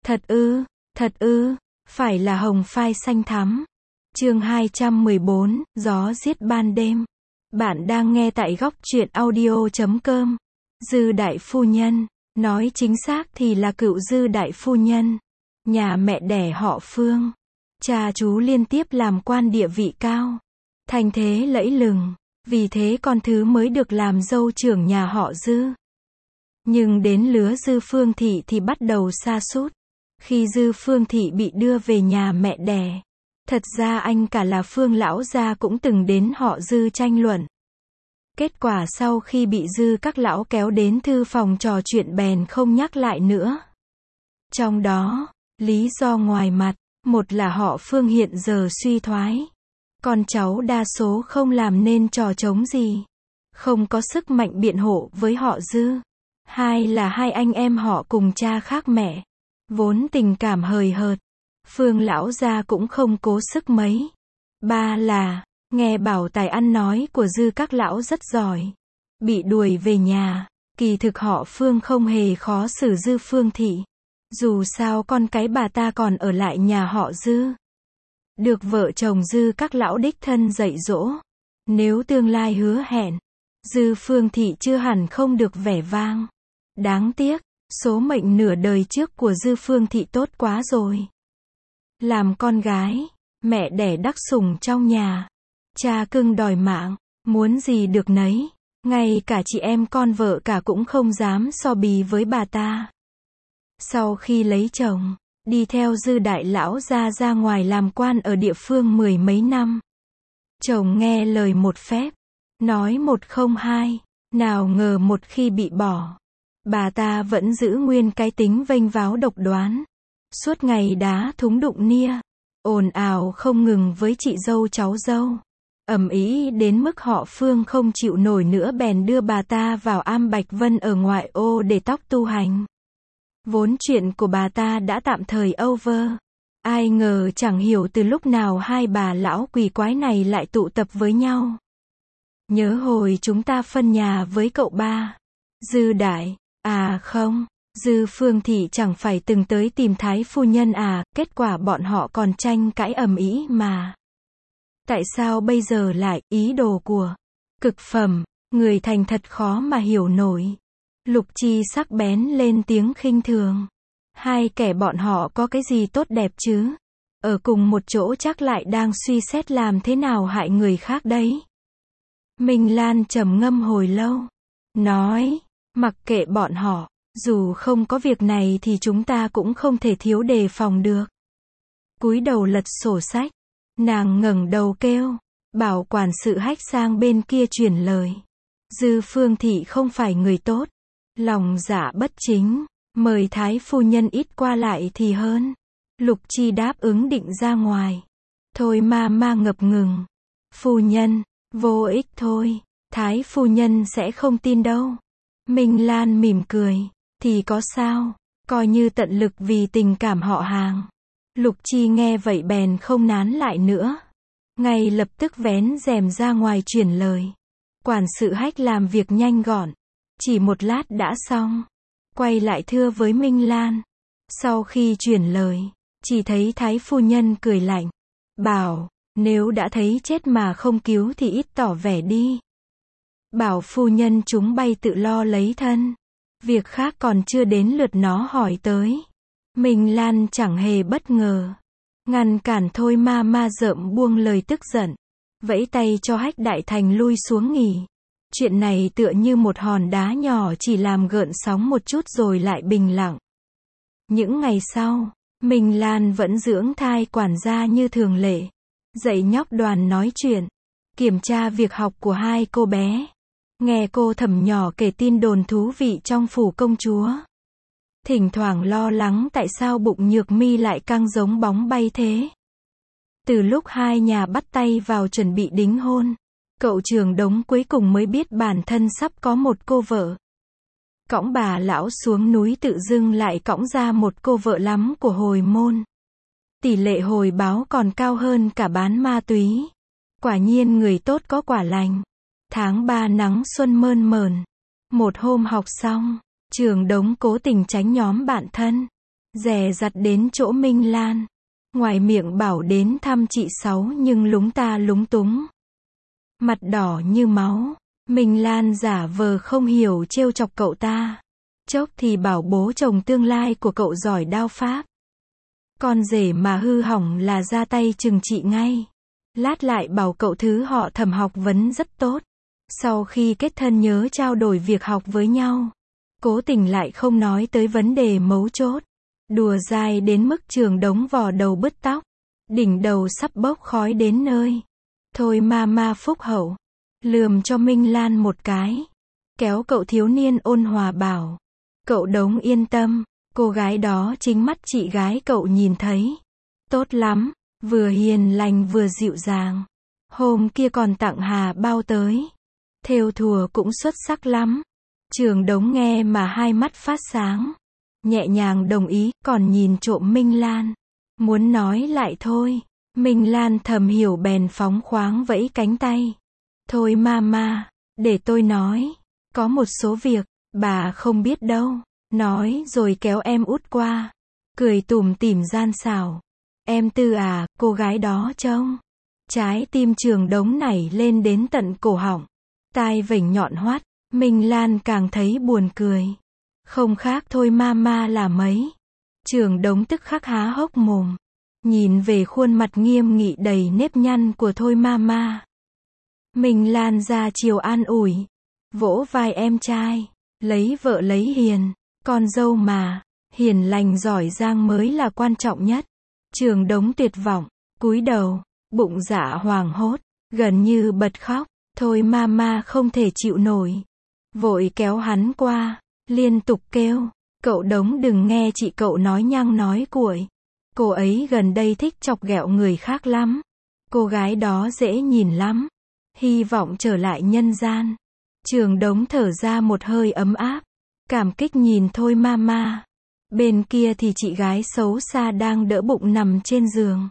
Thật ư, phải là hồng phai xanh thắm. Chương 214, gió giết ban đêm. Bạn đang nghe tại góc truyện audio.com. Dư đại phu nhân, nói chính xác thì là cựu Dư đại phu nhân. Nhà mẹ đẻ họ Phương. Cha chú liên tiếp làm quan địa vị cao. Thành thế lẫy lừng, vì thế con thứ mới được làm dâu trưởng nhà họ Dư. Nhưng đến lứa Dư Phương Thị thì bắt đầu sa sút. Khi Dư Phương Thị bị đưa về nhà mẹ đẻ, thật ra anh cả là Phương lão gia cũng từng đến họ Dư tranh luận. Kết quả sau khi bị Dư các lão kéo đến thư phòng trò chuyện bèn không nhắc lại nữa. Trong đó, lý do ngoài mặt, một là họ Phương hiện giờ suy thoái. Con cháu đa số không làm nên trò trống gì, không có sức mạnh biện hộ với họ Dư. Hai là hai anh em họ cùng cha khác mẹ, vốn tình cảm hời hợt, Phương lão gia cũng không cố sức mấy. Ba là, nghe bảo tài ăn nói của Dư các lão rất giỏi, bị đuổi về nhà. Kỳ thực họ Phương không hề khó xử Dư Phương Thị, dù sao con cái bà ta còn ở lại nhà họ Dư, được vợ chồng Dư các lão đích thân dạy dỗ. Nếu tương lai hứa hẹn, Dư Phương Thị chưa hẳn không được vẻ vang. Đáng tiếc, số mệnh nửa đời trước của Dư Phương Thị tốt quá rồi. Làm con gái, mẹ đẻ đắc sủng trong nhà, cha cưng đòi mạng, muốn gì được nấy, ngay cả chị em con vợ cả cũng không dám so bì với bà ta. Sau khi lấy chồng, đi theo Dư đại lão gia ra ngoài làm quan ở địa phương 10 mấy năm. Chồng nghe lời một phép, nói một không hai, nào ngờ một khi bị bỏ, bà ta vẫn giữ nguyên cái tính vênh váo độc đoán, suốt ngày đá thúng đụng nia, ồn ào không ngừng với chị dâu cháu dâu, ầm ĩ đến mức họ Phương không chịu nổi nữa bèn đưa bà ta vào Am Bạch Vân ở ngoại ô để tóc tu hành. Vốn chuyện của bà ta đã tạm thời over, ai ngờ chẳng hiểu từ lúc nào hai bà lão quỷ quái này lại tụ tập với nhau. Nhớ hồi chúng ta phân nhà với cậu ba, Dư đại, à không, Dư Phương Thị chẳng phải từng tới tìm Thái phu nhân à, kết quả bọn họ còn tranh cãi ầm ĩ mà. Tại sao bây giờ lại, ý đồ của cực phẩm, người thành thật khó mà hiểu nổi. Lục Chi sắc bén lên tiếng khinh thường. Hai kẻ bọn họ có cái gì tốt đẹp chứ? Ở cùng một chỗ chắc lại đang suy xét làm thế nào hại người khác đấy. Minh Lan trầm ngâm hồi lâu, nói, mặc kệ bọn họ, dù không có việc này thì chúng ta cũng không thể thiếu đề phòng được. Cúi đầu lật sổ sách, nàng ngẩng đầu kêu, bảo quản sự Hách sang bên kia chuyển lời. Dư Phương Thị không phải người tốt, lòng dạ bất chính, mời Thái phu nhân ít qua lại thì hơn. Lục Chi đáp ứng định ra ngoài. Thôi ma ngập ngừng. Phu nhân, vô ích thôi, Thái phu nhân sẽ không tin đâu. Minh Lan mỉm cười, thì có sao, coi như tận lực vì tình cảm họ hàng. Lục Chi nghe vậy bèn không nán lại nữa, ngay lập tức vén rèm ra ngoài chuyển lời. Quản sự Hách làm việc nhanh gọn, chỉ một lát đã xong, quay lại thưa với Minh Lan. Sau khi chuyển lời, chỉ thấy Thái phu nhân cười lạnh, bảo, nếu đã thấy chết mà không cứu thì ít tỏ vẻ đi. Bảo phu nhân chúng bay tự lo lấy thân, việc khác còn chưa đến lượt nó hỏi tới. Minh Lan chẳng hề bất ngờ, ngăn cản thôi ma rợm buông lời tức giận, vẫy tay cho Hách Đại Thành lui xuống nghỉ. Chuyện này tựa như một hòn đá nhỏ chỉ làm gợn sóng một chút rồi lại bình lặng. Những ngày sau, Minh Lan vẫn dưỡng thai quản gia như thường lệ, dạy nhóc Đoàn nói chuyện, kiểm tra việc học của hai cô bé, nghe cô Thẩm nhỏ kể tin đồn thú vị trong phủ công chúa. Thỉnh thoảng lo lắng tại sao bụng Nhược Mi lại căng giống bóng bay thế. Từ lúc hai nhà bắt tay vào chuẩn bị đính hôn, cậu Trường Đống cuối cùng mới biết bản thân sắp có một cô vợ. Cõng bà lão xuống núi tự dưng lại cõng ra một cô vợ lắm của hồi môn. Tỷ lệ hồi báo còn cao hơn cả bán ma túy. Quả nhiên người tốt có quả lành. Tháng 3 nắng xuân mơn mởn. Một hôm học xong, Trường Đống cố tình tránh nhóm bạn thân, dè dặt đến chỗ Minh Lan. Ngoài miệng bảo đến thăm chị Sáu nhưng lúng ta lúng túng. Mặt đỏ như máu, Minh Lan giả vờ không hiểu trêu chọc cậu ta. Chốc thì bảo bố chồng tương lai của cậu giỏi đao pháp. Con rể mà hư hỏng là ra tay trừng trị ngay. Lát lại bảo cậu thứ họ Thẩm học vấn rất tốt. Sau khi kết thân nhớ trao đổi việc học với nhau. Cố tình lại không nói tới vấn đề mấu chốt. Đùa dai đến mức Trường Đống vò đầu bứt tóc. Đỉnh đầu sắp bốc khói đến nơi. Thôi ma phúc hậu. Lườm cho Minh Lan một cái. Kéo cậu thiếu niên ôn hòa bảo. Cậu Đống yên tâm. Cô gái đó chính mắt chị gái cậu nhìn thấy. Tốt lắm. Vừa hiền lành vừa dịu dàng. Hôm kia còn tặng hà bao tới. Thêu thùa cũng xuất sắc lắm. Trường Đống nghe mà hai mắt phát sáng. Nhẹ nhàng đồng ý, còn nhìn trộm Minh Lan. Muốn nói lại thôi. Minh Lan thầm hiểu bèn phóng khoáng vẫy cánh tay. Thôi ma, để tôi nói. Có một số việc, bà không biết đâu. Nói rồi kéo em út qua. Cười tủm tỉm gian xảo. Em Tư à, cô gái đó trông. Trái tim Trường Đống nảy lên đến tận cổ họng. Tai vểnh nhọn hoắt. Minh Lan càng thấy buồn cười. Không khác thôi ma là mấy. Trường Đống tức khắc há hốc mồm. Nhìn về khuôn mặt nghiêm nghị đầy nếp nhăn của thôi ma. Minh Lan ra chiều an ủi. Vỗ vai em trai. Lấy vợ lấy hiền. Con dâu mà. Hiền lành giỏi giang mới là quan trọng nhất. Trường Đống tuyệt vọng. Cúi đầu. Bụng dạ hoảng hốt. Gần như bật khóc. Thôi ma không thể chịu nổi. Vội kéo hắn qua. Liên tục kêu. Cậu Đống đừng nghe chị cậu nói nhăng nói cuội. Cô ấy gần đây thích chọc ghẹo người khác lắm. Cô gái đó dễ nhìn lắm. Hy vọng trở lại nhân gian. Trường Đống thở ra một hơi ấm áp. Cảm kích nhìn thôi ma. Bên kia thì chị gái xấu xa đang đỡ bụng nằm trên giường.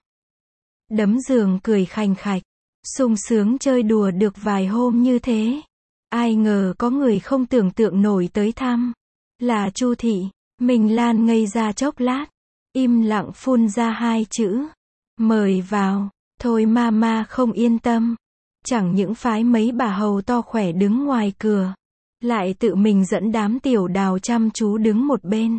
Đấm giường cười khành khạch. Sung sướng chơi đùa được vài hôm như thế. Ai ngờ có người không tưởng tượng nổi tới thăm. Là Chu Thị. Minh Lan ngây ra chốc lát. Im lặng phun ra hai chữ. Mời vào. Thôi ma không yên tâm. Chẳng những phái mấy bà hầu to khỏe đứng ngoài cửa. Lại tự mình dẫn đám tiểu đào chăm chú đứng một bên.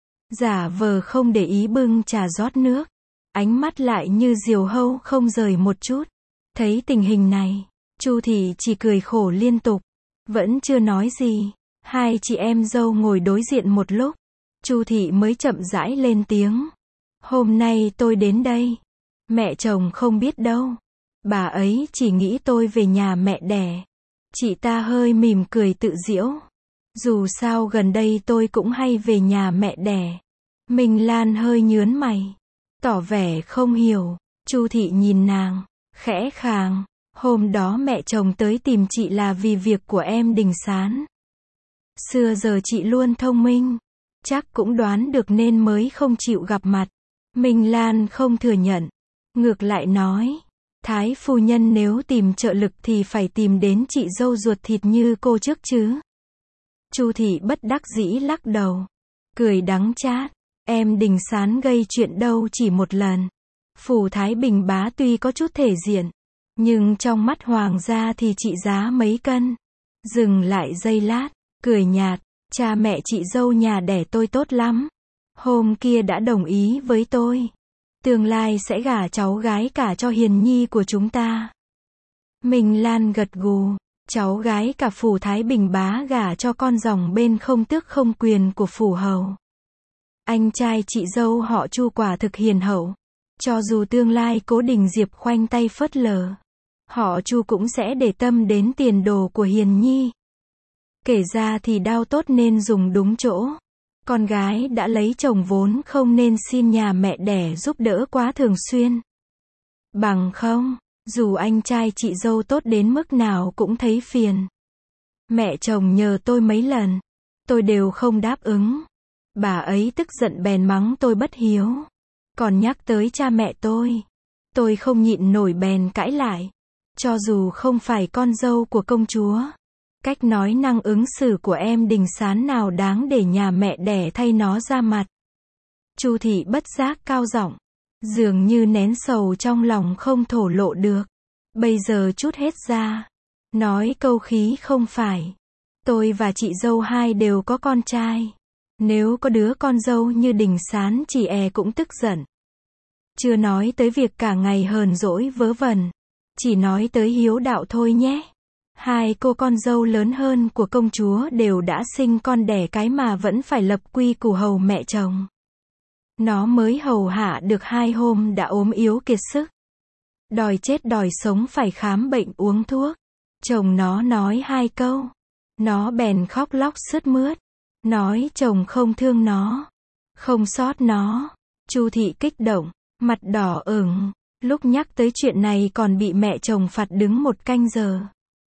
Giả vờ không để ý bưng trà rót nước. Ánh mắt lại như diều hâu không rời một chút. Thấy tình hình này, Chu Thị chỉ cười khổ liên tục. Vẫn chưa nói gì. Hai chị em dâu ngồi đối diện một lúc. Chu Thị mới chậm rãi lên tiếng. Hôm nay tôi đến đây. Mẹ chồng không biết đâu. Bà ấy chỉ nghĩ tôi về nhà mẹ đẻ. Chị ta hơi mỉm cười tự giễu. Dù sao gần đây tôi cũng hay về nhà mẹ đẻ. Minh Lan hơi nhớn mày. Tỏ vẻ không hiểu. Chu Thị nhìn nàng. Khẽ khàng. Hôm đó mẹ chồng tới tìm chị là vì việc của em Đình Sán. Xưa giờ chị luôn thông minh. Chắc cũng đoán được nên mới không chịu gặp mặt. Minh Lan không thừa nhận. Ngược lại nói. Thái phu nhân nếu tìm trợ lực thì phải tìm đến chị dâu ruột thịt như cô trước chứ. Chu Thị bất đắc dĩ lắc đầu. Cười đắng chát. Em Đình Sán gây chuyện đâu chỉ một lần. Phủ Thái Bình bá tuy có chút thể diện. Nhưng trong mắt hoàng gia thì trị giá mấy cân. Dừng lại giây lát. Cười nhạt. Cha mẹ chị dâu nhà đẻ tôi tốt lắm. Hôm kia đã đồng ý với tôi. Tương lai sẽ gả cháu gái cả cho Hiền Nhi của chúng ta. Minh Lan gật gù. Cháu gái cả phủ Thái Bình bá gả cho con rồng bên không tước không quyền của phủ hầu. Anh trai chị dâu họ Chu quả thực hiền hậu. Cho dù tương lai Cố Đình Diệp khoanh tay phớt lờ. Họ Chu cũng sẽ để tâm đến tiền đồ của Hiền Nhi. Kể ra thì đao tốt nên dùng đúng chỗ. Con gái đã lấy chồng vốn không nên xin nhà mẹ đẻ giúp đỡ quá thường xuyên. Bằng không, dù anh trai chị dâu tốt đến mức nào cũng thấy phiền. Mẹ chồng nhờ tôi mấy lần, tôi đều không đáp ứng. Bà ấy tức giận bèn mắng tôi bất hiếu. Còn nhắc tới cha mẹ tôi không nhịn nổi bèn cãi lại. Cho dù không phải con dâu của công chúa, cách nói năng ứng xử của em Đình Sán nào đáng để nhà mẹ đẻ thay nó ra mặt. Chu thị bất giác cao giọng, dường như nén sầu trong lòng không thổ lộ được, bây giờ trút hết ra, nói câu khí không phải. Tôi và chị dâu hai đều có con trai. Nếu có đứa con dâu như Đình Sán chị cũng tức giận. Chưa nói tới việc cả ngày hờn dỗi vớ vẩn. Chỉ nói tới hiếu đạo thôi nhé. Hai cô con dâu lớn hơn của công chúa đều đã sinh con đẻ cái mà vẫn phải lập quy củ hầu mẹ chồng. Nó mới hầu hạ được 2 hôm đã ốm yếu kiệt sức. Đòi chết đòi sống phải khám bệnh uống thuốc. Chồng nó nói 2 câu. Nó bèn khóc lóc sướt mướt. Nói chồng không thương nó. Không xót nó. Chu thị kích động. Mặt đỏ ửng. Lúc nhắc tới chuyện này còn bị mẹ chồng phạt đứng 1 canh giờ.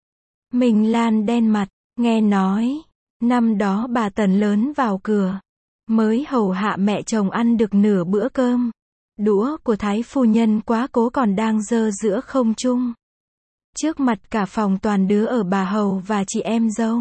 Minh Lan đen mặt. Nghe nói. Năm đó bà Tần lớn vào cửa. Mới hầu hạ mẹ chồng ăn được nửa bữa cơm. Đũa của Thái phu nhân quá cố còn đang dơ giữa không trung. Trước mặt cả phòng toàn đứa ở bà hầu và chị em dâu.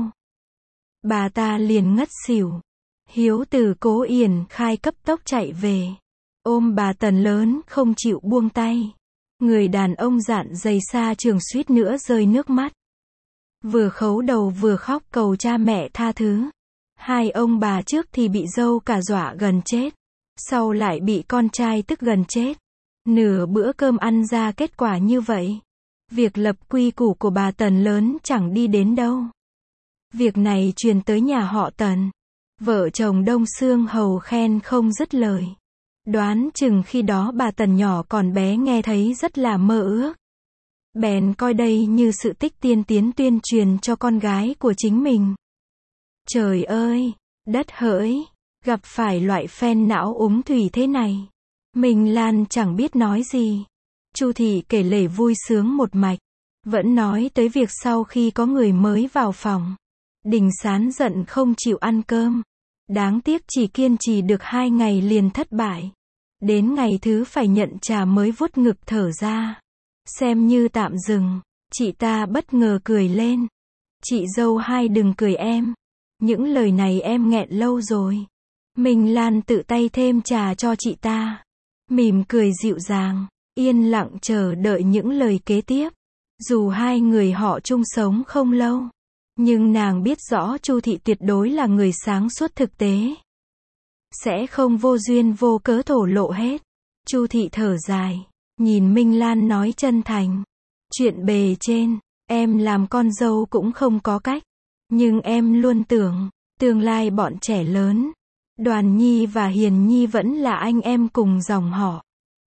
Bà ta liền ngất xỉu. Hiếu từ Cố Yển Khai cấp tốc chạy về. Ôm bà Tần lớn không chịu buông tay. Người đàn ông dạn dày xa trường suýt nữa rơi nước mắt. Vừa khấu đầu vừa khóc cầu cha mẹ tha thứ. 2 ông bà trước thì bị dâu cả dọa gần chết. Sau lại bị con trai tức gần chết. Nửa bữa cơm ăn ra kết quả như vậy. Việc lập quy củ của bà Tần lớn chẳng đi đến đâu. Việc này truyền tới nhà họ Tần. Vợ chồng Đông Xương hầu khen không dứt lời. Đoán chừng khi đó bà Tần nhỏ còn bé nghe thấy rất là mơ ước. Bèn coi đây như sự tích tiên tiến tuyên truyền cho con gái của chính mình. Trời ơi, đất hỡi, gặp phải loại phen não úng thủy thế này. Minh Lan chẳng biết nói gì. Chu thị kể lể vui sướng một mạch. Vẫn nói tới việc sau khi có người mới vào phòng. Đình Sán giận không chịu ăn cơm. Đáng tiếc chỉ kiên trì được 2 ngày liền thất bại. Đến ngày thứ phải nhận trà mới vuốt ngực thở ra. Xem như tạm dừng. Chị ta bất ngờ cười lên. Chị dâu hai đừng cười em. Những lời này em nghẹn lâu rồi. Minh Lan tự tay thêm trà cho chị ta. Mỉm cười dịu dàng. Yên lặng chờ đợi những lời kế tiếp. Dù 2 người họ chung sống không lâu. Nhưng nàng biết rõ Chu thị tuyệt đối là người sáng suốt thực tế. Sẽ không vô duyên vô cớ thổ lộ hết. Chu thị thở dài. Nhìn Minh Lan nói chân thành. Chuyện bề trên, em làm con dâu cũng không có cách. Nhưng em luôn tưởng, tương lai bọn trẻ lớn. Đoàn Nhi và Hiền Nhi vẫn là anh em cùng dòng họ.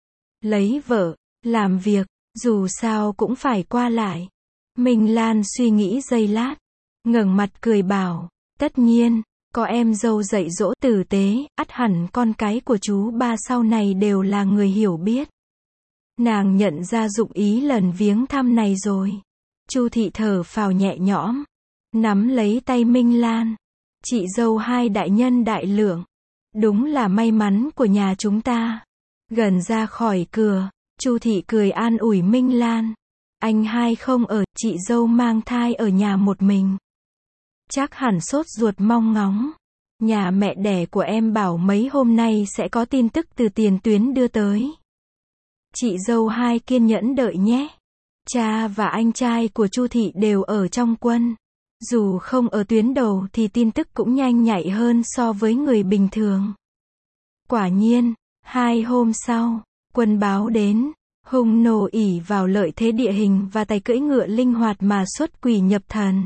Lấy vợ, làm việc, dù sao cũng phải qua lại. Minh Lan suy nghĩ giây lát. Ngẩng mặt cười bảo, tất nhiên, có em dâu dạy dỗ tử tế, ắt hẳn con cái của chú ba sau này đều là người hiểu biết. Nàng nhận ra dụng ý lần viếng thăm này rồi. Chu thị thở phào nhẹ nhõm. Nắm lấy tay Minh Lan. Chị dâu hai đại nhân đại lượng. Đúng là may mắn của nhà chúng ta. Gần ra khỏi cửa, Chu thị cười an ủi Minh Lan. Anh hai không ở, chị dâu mang thai ở nhà một mình. Chắc hẳn sốt ruột mong ngóng. Nhà mẹ đẻ của em bảo mấy hôm nay sẽ có tin tức từ tiền tuyến đưa tới. Chị dâu hai kiên nhẫn đợi nhé. Cha và anh trai của Chu thị đều ở trong quân. Dù không ở tuyến đầu thì tin tức cũng nhanh nhạy hơn so với người bình thường. Quả nhiên, 2 hôm sau, quân báo đến. Hung nô ỷ vào lợi thế địa hình và tài cưỡi ngựa linh hoạt mà xuất quỷ nhập thần.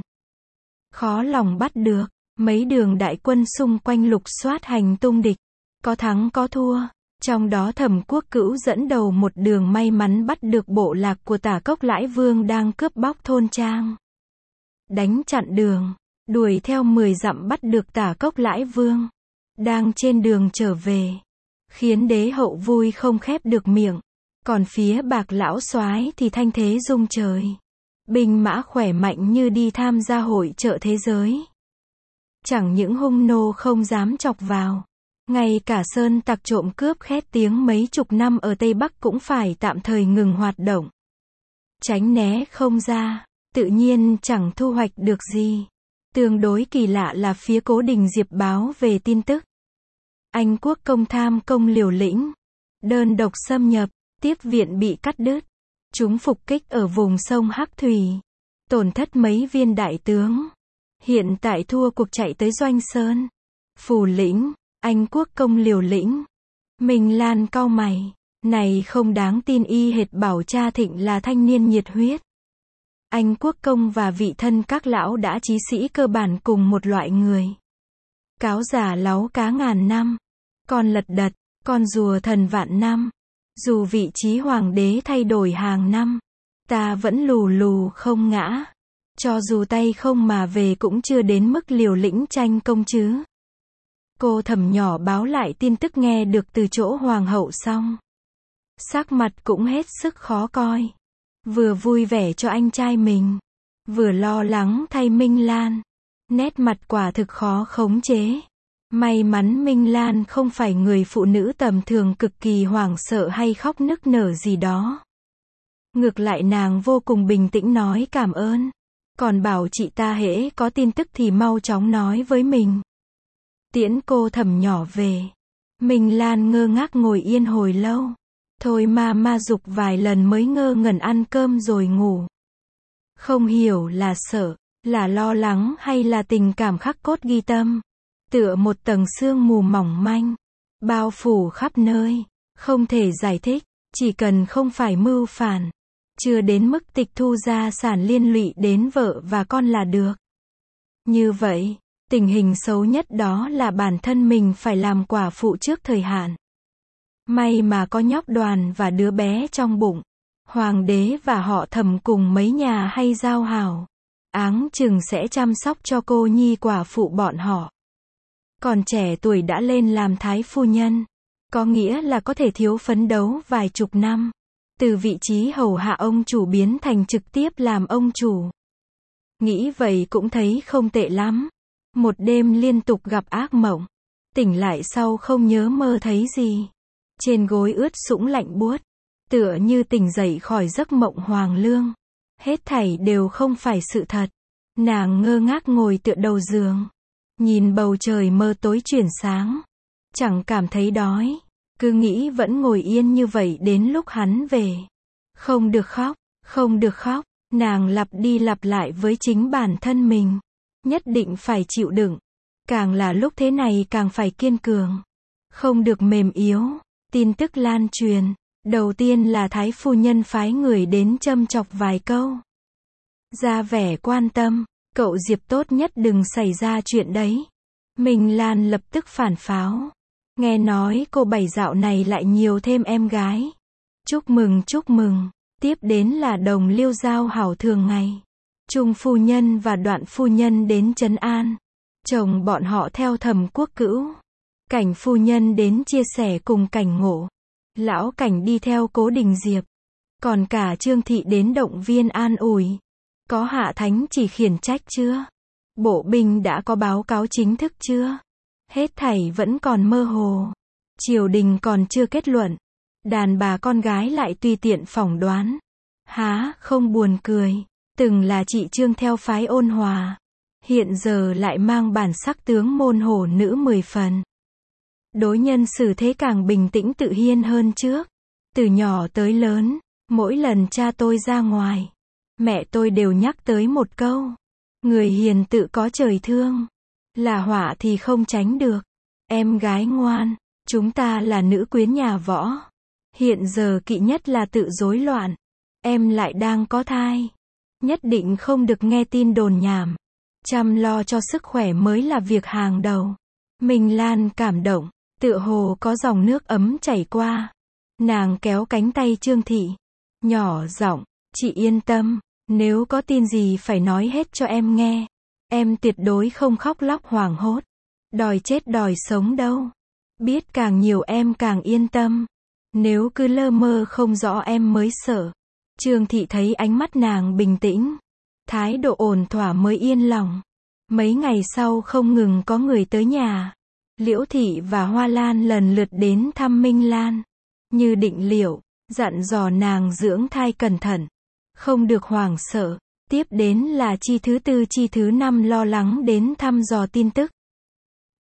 Khó lòng bắt được. Mấy đường đại quân xung quanh lục soát hành tung địch. Có thắng có thua. Trong đó Thẩm Quốc Cữu dẫn đầu một đường may mắn bắt được bộ lạc của Tả Cốc Lãi Vương đang cướp bóc thôn trang. Đánh chặn đường, đuổi theo 10 dặm bắt được Tả Cốc Lãi Vương. Đang trên đường trở về. Khiến đế hậu vui không khép được miệng. Còn phía Bạc Lão Soái thì thanh thế rung trời. Binh mã khỏe mạnh như đi tham gia hội chợ thế giới. Chẳng những hung nô không dám chọc vào. Ngay cả sơn tặc trộm cướp khét tiếng mấy chục năm ở Tây Bắc cũng phải tạm thời ngừng hoạt động. Tránh né không ra, tự nhiên chẳng thu hoạch được gì. Tương đối kỳ lạ là phía Cố Đình Diệp báo về tin tức. Anh quốc công tham công liều lĩnh, đơn độc xâm nhập, tiếp viện bị cắt đứt. Chúng phục kích ở vùng sông Hắc Thủy, tổn thất mấy viên đại tướng. Hiện tại thua cuộc chạy tới Doanh Sơn. Phù lĩnh, anh quốc công liều lĩnh. Minh Lan cau mày, này không đáng tin, y hệt bảo cha Thịnh là thanh niên nhiệt huyết. Anh quốc công và vị thân các lão đã chí sĩ cơ bản cùng một loại người. Cáo giả láu cá ngàn năm, con lật đật, con rùa thần vạn năm. Dù vị trí hoàng đế thay đổi hàng năm, ta vẫn lù lù không ngã. Cho dù tay không mà về cũng chưa đến mức liều lĩnh tranh công chứ. Cô Thẩm nhỏ báo lại tin tức nghe được từ chỗ hoàng hậu xong. Sắc mặt cũng hết sức khó coi. Vừa vui vẻ cho anh trai mình, vừa lo lắng thay Minh Lan. Nét mặt quả thực khó khống chế. May mắn Minh Lan không phải người phụ nữ tầm thường cực kỳ hoảng sợ hay khóc nức nở gì đó. Ngược lại nàng vô cùng bình tĩnh nói cảm ơn. Còn bảo chị ta hễ có tin tức thì mau chóng nói với mình. Tiễn cô Thẩm nhỏ về. Minh Lan ngơ ngác ngồi yên hồi lâu. Thôi ma giục vài lần mới ngơ ngẩn ăn cơm rồi ngủ. Không hiểu là sợ, là lo lắng hay là tình cảm khắc cốt ghi tâm. Tựa một tầng sương mù mỏng manh, bao phủ khắp nơi, không thể giải thích, chỉ cần không phải mưu phản, chưa đến mức tịch thu gia sản liên lụy đến vợ và con là được. Như vậy, tình hình xấu nhất đó là bản thân mình phải làm quả phụ trước thời hạn. May mà có nhóc Đoàn và đứa bé trong bụng. Hoàng đế và họ Thẩm cùng mấy nhà hay giao hảo, áng chừng sẽ chăm sóc cho cô nhi quả phụ bọn họ. Còn trẻ tuổi đã lên làm thái phu nhân, có nghĩa là có thể thiếu phấn đấu vài chục năm. Từ vị trí hầu hạ ông chủ biến thành trực tiếp làm ông chủ. Nghĩ vậy cũng thấy không tệ lắm. Một đêm liên tục gặp ác mộng. Tỉnh lại sau không nhớ mơ thấy gì. Trên gối ướt sũng lạnh buốt. Tựa như tỉnh dậy khỏi giấc mộng hoàng lương. Hết thảy đều không phải sự thật. Nàng ngơ ngác ngồi tựa đầu giường. Nhìn bầu trời mơ tối chuyển sáng. Chẳng cảm thấy đói. Cứ nghĩ vẫn ngồi yên như vậy đến lúc hắn về. Không được khóc, không được khóc. Nàng lặp đi lặp lại với chính bản thân mình. Nhất định phải chịu đựng. Càng là lúc thế này càng phải kiên cường. Không được mềm yếu. Tin tức lan truyền. Đầu tiên là thái phu nhân phái người đến châm chọc vài câu. Ra vẻ quan tâm. Cậu Diệp tốt nhất đừng xảy ra chuyện đấy. Minh Lan lập tức phản pháo. Nghe nói cô Bảy dạo này lại nhiều thêm em gái. Chúc mừng chúc mừng. Tiếp đến là đồng liêu giao hảo thường ngày. Trung phu nhân và Đoạn phu nhân đến trấn an. Chồng bọn họ theo Thẩm Quốc Cữu. Cảnh phu nhân đến chia sẻ cùng Cảnh Ngộ. Lão Cảnh đi theo Cố Đình Diệp. Còn cả Trương Thị đến động viên an ủi. Có hạ thánh chỉ khiển trách chưa? Bộ binh đã có báo cáo chính thức chưa? Hết thảy vẫn còn mơ hồ. Triều đình còn chưa kết luận. Đàn bà con gái lại tùy tiện phỏng đoán. Há, không buồn cười. Từng là chị Trương theo phái ôn hòa. Hiện giờ lại mang bản sắc tướng môn hổ nữ 10 phần. Đối nhân xử thế càng bình tĩnh tự nhiên hơn trước. Từ nhỏ tới lớn, mỗi lần cha tôi ra ngoài, mẹ tôi đều nhắc tới một câu. Người hiền tự có trời thương. Là họa thì không tránh được. Em gái ngoan, chúng ta là nữ quyến nhà võ. Hiện giờ kỵ nhất là tự rối loạn. Em lại đang có thai. Nhất định không được nghe tin đồn nhảm. Chăm lo cho sức khỏe mới là việc hàng đầu. Minh Lan cảm động, tựa hồ có dòng nước ấm chảy qua. Nàng kéo cánh tay Trương Thị. Nhỏ giọng, chị yên tâm, nếu có tin gì phải nói hết cho em nghe. Em tuyệt đối không khóc lóc hoảng hốt. Đòi chết đòi sống đâu. Biết càng nhiều em càng yên tâm. Nếu cứ lơ mơ không rõ em mới sợ. Trương Thị thấy ánh mắt nàng bình tĩnh. Thái độ ổn thỏa mới yên lòng. Mấy ngày sau không ngừng có người tới nhà. Liễu Thị và Hoa Lan lần lượt đến thăm Minh Lan. Như định liệu, dặn dò nàng dưỡng thai cẩn thận. Không được hoảng sợ. Tiếp đến là chi thứ tư chi thứ năm lo lắng đến thăm dò tin tức.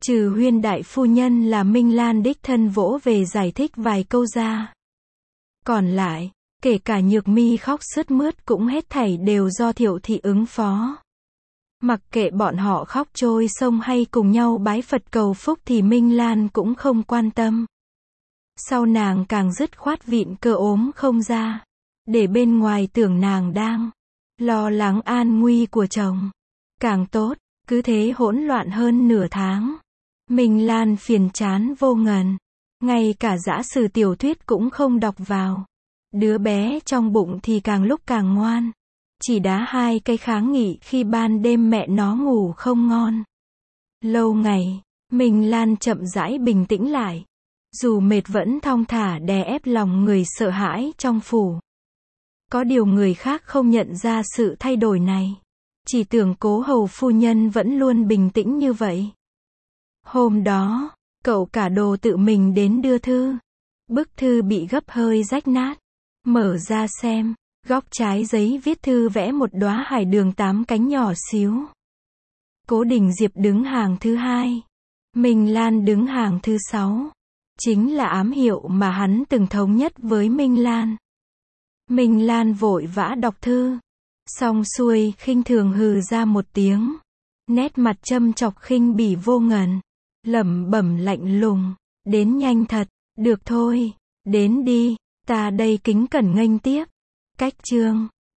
Trừ Huyên đại phu nhân là Minh Lan đích thân vỗ về giải thích vài câu ra. Còn lại, kể cả Nhược Mi khóc sướt mướt cũng hết thảy đều do Thiệu thị ứng phó. Mặc kệ bọn họ khóc trôi sông hay cùng nhau bái Phật cầu phúc thì Minh Lan cũng không quan tâm. Sau nàng càng dứt khoát vịn cơ ốm không ra, để bên ngoài tưởng nàng đang lo lắng an nguy của chồng. Càng tốt, cứ thế hỗn loạn hơn nửa tháng. Minh Lan phiền chán vô ngần, ngay cả dã sử tiểu thuyết cũng không đọc vào. Đứa bé trong bụng thì càng lúc càng ngoan. Chỉ đá 2 cây kháng nghị khi ban đêm mẹ nó ngủ không ngon. Lâu ngày, Minh Lan chậm rãi bình tĩnh lại. Dù mệt vẫn thong thả đè ép lòng người sợ hãi trong phủ. Có điều người khác không nhận ra sự thay đổi này. Chỉ tưởng Cố hầu phu nhân vẫn luôn bình tĩnh như vậy. Hôm đó, cậu cả Đồ tự mình đến đưa thư. Bức thư bị gấp hơi rách nát. Mở ra xem, góc trái giấy viết thư vẽ một đóa hải đường 8 cánh nhỏ xíu. Cố Đình Diệp đứng hàng thứ 2. Minh Lan đứng hàng thứ 6. Chính là ám hiệu mà hắn từng thống nhất với Minh Lan. Minh Lan vội vã đọc thư. Xong xuôi khinh thường hừ ra một tiếng. Nét mặt châm chọc khinh bỉ vô ngần. Lẩm bẩm lạnh lùng. Đến nhanh thật, được thôi, đến đi, ta đây kính cẩn nghênh tiếp. Cách chương